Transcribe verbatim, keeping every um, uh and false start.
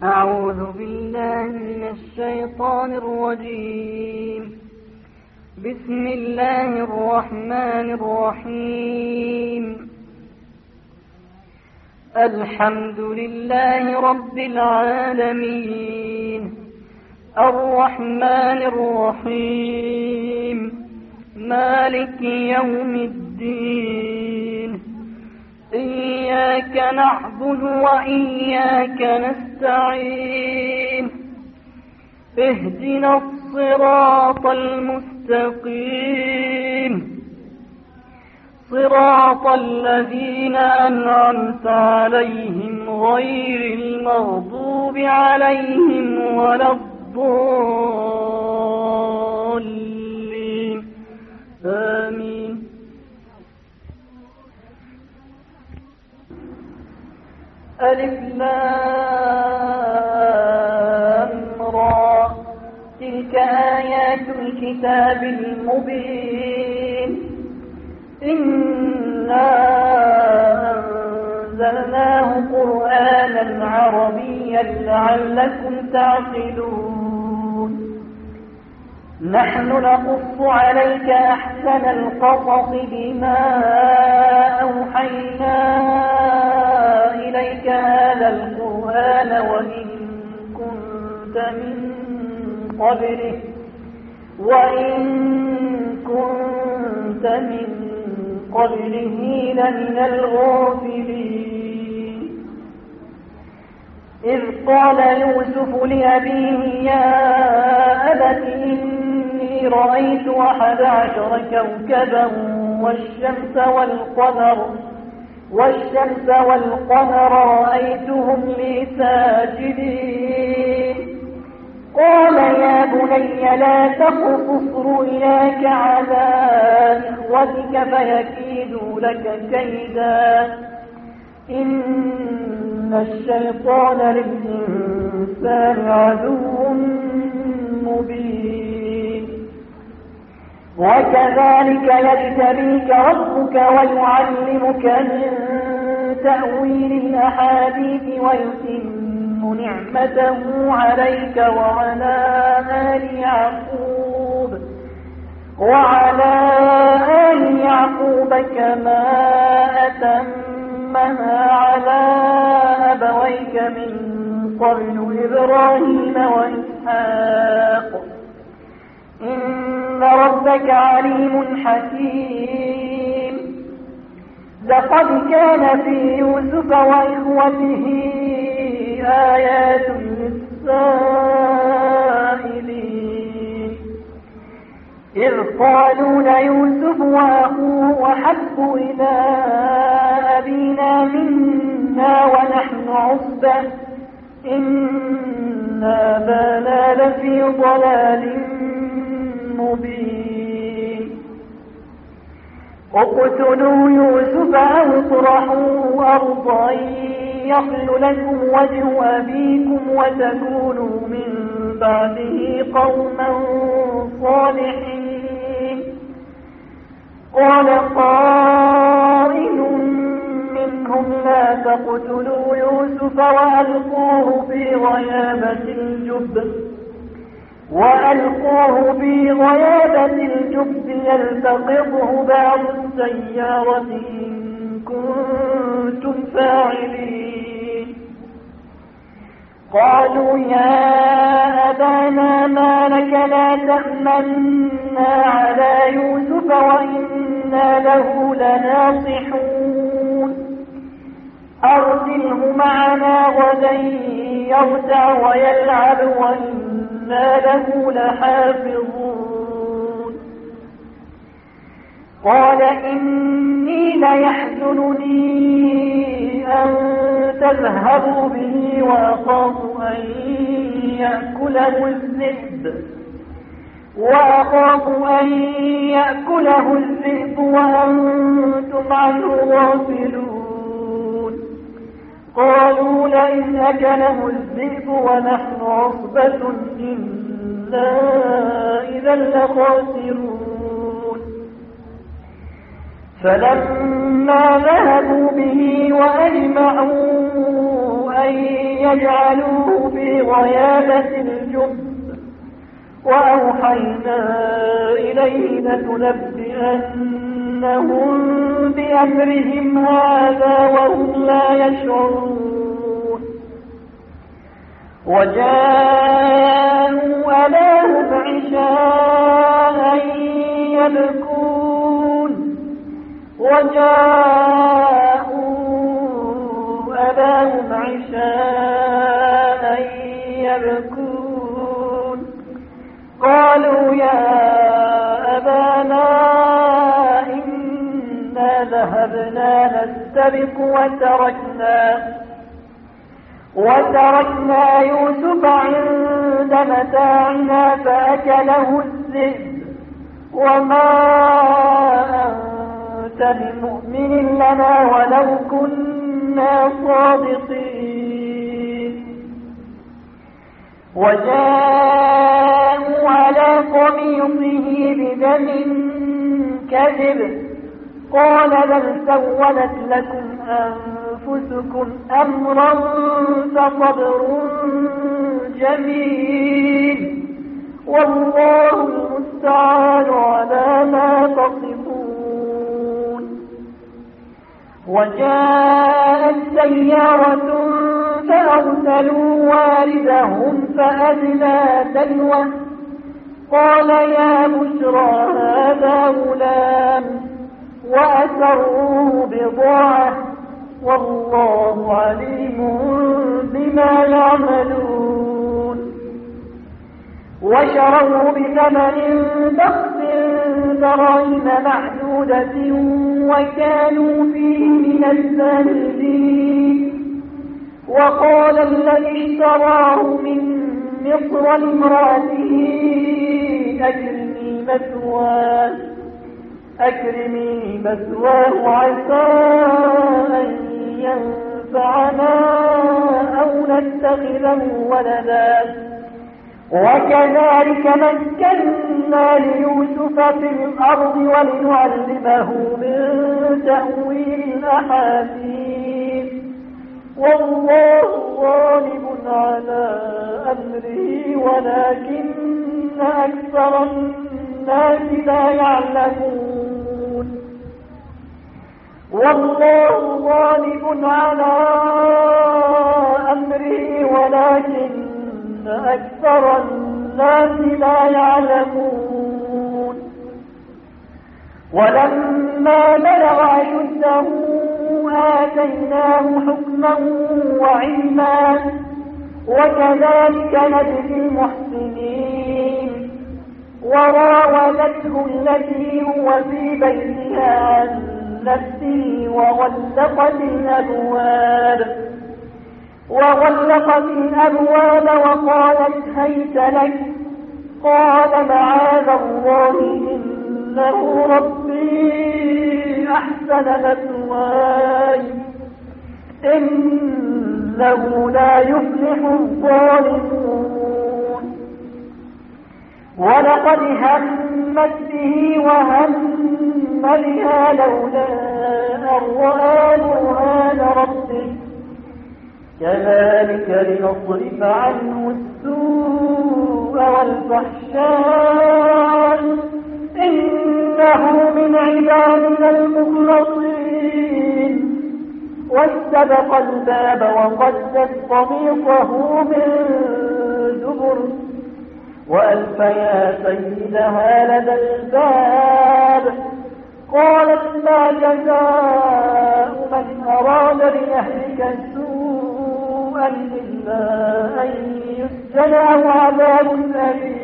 أعوذ بالله من الشيطان الرجيم. بسم الله الرحمن الرحيم. الحمد لله رب العالمين، الرحمن الرحيم، مالك يوم الدين. إياك نعبد وإياك نستعين. اهدنا الصراط المستقيم، صراط الذين أنعمت عليهم غير المغضوب عليهم ولا الضالين. آمين. ألف لام را، تلك آيات الكتاب المبين. إنا أنزلناه قرآنا عربيا لعلكم تعقلون. نحن نقص عليك أحسن القصص بما أوحينا إليك هذا القرآن وإن كنت من قبله وإن كنت من قبله لمن الغافلين. إذ قال يوسف لأبيه يا أبت إني رأيت أحد عشر كوكبا والشمس والقمر والشمس والقمر رأيتهم لي ساجدين. قال يا بني لا تقصص رؤياك على إخوتك فيكيدوا لك كيدا، إن الشيطان للإنسان عدو مبين. وكذلك يجتبيك ربك ويعلمك من تأويل الأحاديث ويتم نعمته عليك وعلى آل يعقوب وعلى آل يعقوب كما أتمها على أبويك من قبل إبراهيم وإسحاق، إن ربك عليم حكيم. لقد كان في يوسف وإخوته آيات للسائلين، إذ قالوا ليوسف وأخوه أحب إلى أبينا منا ونحن عصبة إن أبانا لفي ضلال مبين. اقتلوا يوسف أو اطرحوه أرضا يخل لكم وجه أبيكم وتكونوا من بعده قوما صالحين. قال قائل منهم لا تقتلوا يوسف وألقوه في غيابة الجب وألقوه في غيابة الجب يلتقطه بعض السيارة إن كنتم فاعلين. قالوا يا أبانا ما لك لا تأمنا على يوسف وإنا له لناصحون. أرسله معنا غدا يرتع ويلعب وإنا له لحافظون. قال إني ليحزنني أن تذهبوا به وأخاف أن يأكله الذئب وأخاف أن يأكله الذئب وأنتم عنه غافلون. قالوا لئن أكله الذئب ونحن عصبة إنا إذا لخاسرون. فلما ذهبوا به وأجمعوا أن يجعلوه في غيابة الجب وأوحينا إليه لتنبئنهم بأمرهم هذا وهم لا يشعرون وجاءوا أباهم عشاء يبكون وجاءوا أباهم عشاء يبكون قالوا يا أبانا إنا ذهبنا نستبق وتركنا وتركنا يوسف عند متاعنا فأكله الذئب وما أنت بمؤمن لنا ولو كنا صادقين وجاءوا على قميصه بدم كذب قال بل سولت لكم أنفسكم أمرا فصبر جميل والله المستعان على ما تصفون وجاءت سيارة فأرسلوا واردهم فأدلى دلوه قال يا بشرى هذا غلام وأسروه بضاعة والله عليم بما يعملون وشروه بثمن بخس دراهم معدودة وكانوا فيه من الزاهدين وقال الذي اشتراه من مصر لامرأته أكرمي مثواه أكرمي مثواه عسى أن ينفعنا أو نتخذه ولدا وكذلك مكنا ليوسف في الأرض ولنعلمه من تأويل الأحاديث والله غالب على أمره ولكن أكثر الناس لا يعلمون والله غالب على أمره ولكن أكثر الناس لا يعلمون ولما بلغ أشده آتيناه حكما وعلما وكذلك نجزي المحسنين وراودته التي هو في بيتها عن نفسه وغلقت الأبواب وغلقت الأبواب وقالت هيت لك قال معاذ الله إنه ربي أحسن مثواي إنه لا يفلح الظالمون ولقد همت به وهم بها لولا أن رأى برهان ربه كذلك لنصرف عنه السوء والفحشاء إنه من عبادنا المخلصين واستبق الباب وقدت قميصه من دبر وألف يا سيدها لدى الباب قالت ما جزاء من أراد بأهلك سوءا إلا أن يسجن أو عذاب أليم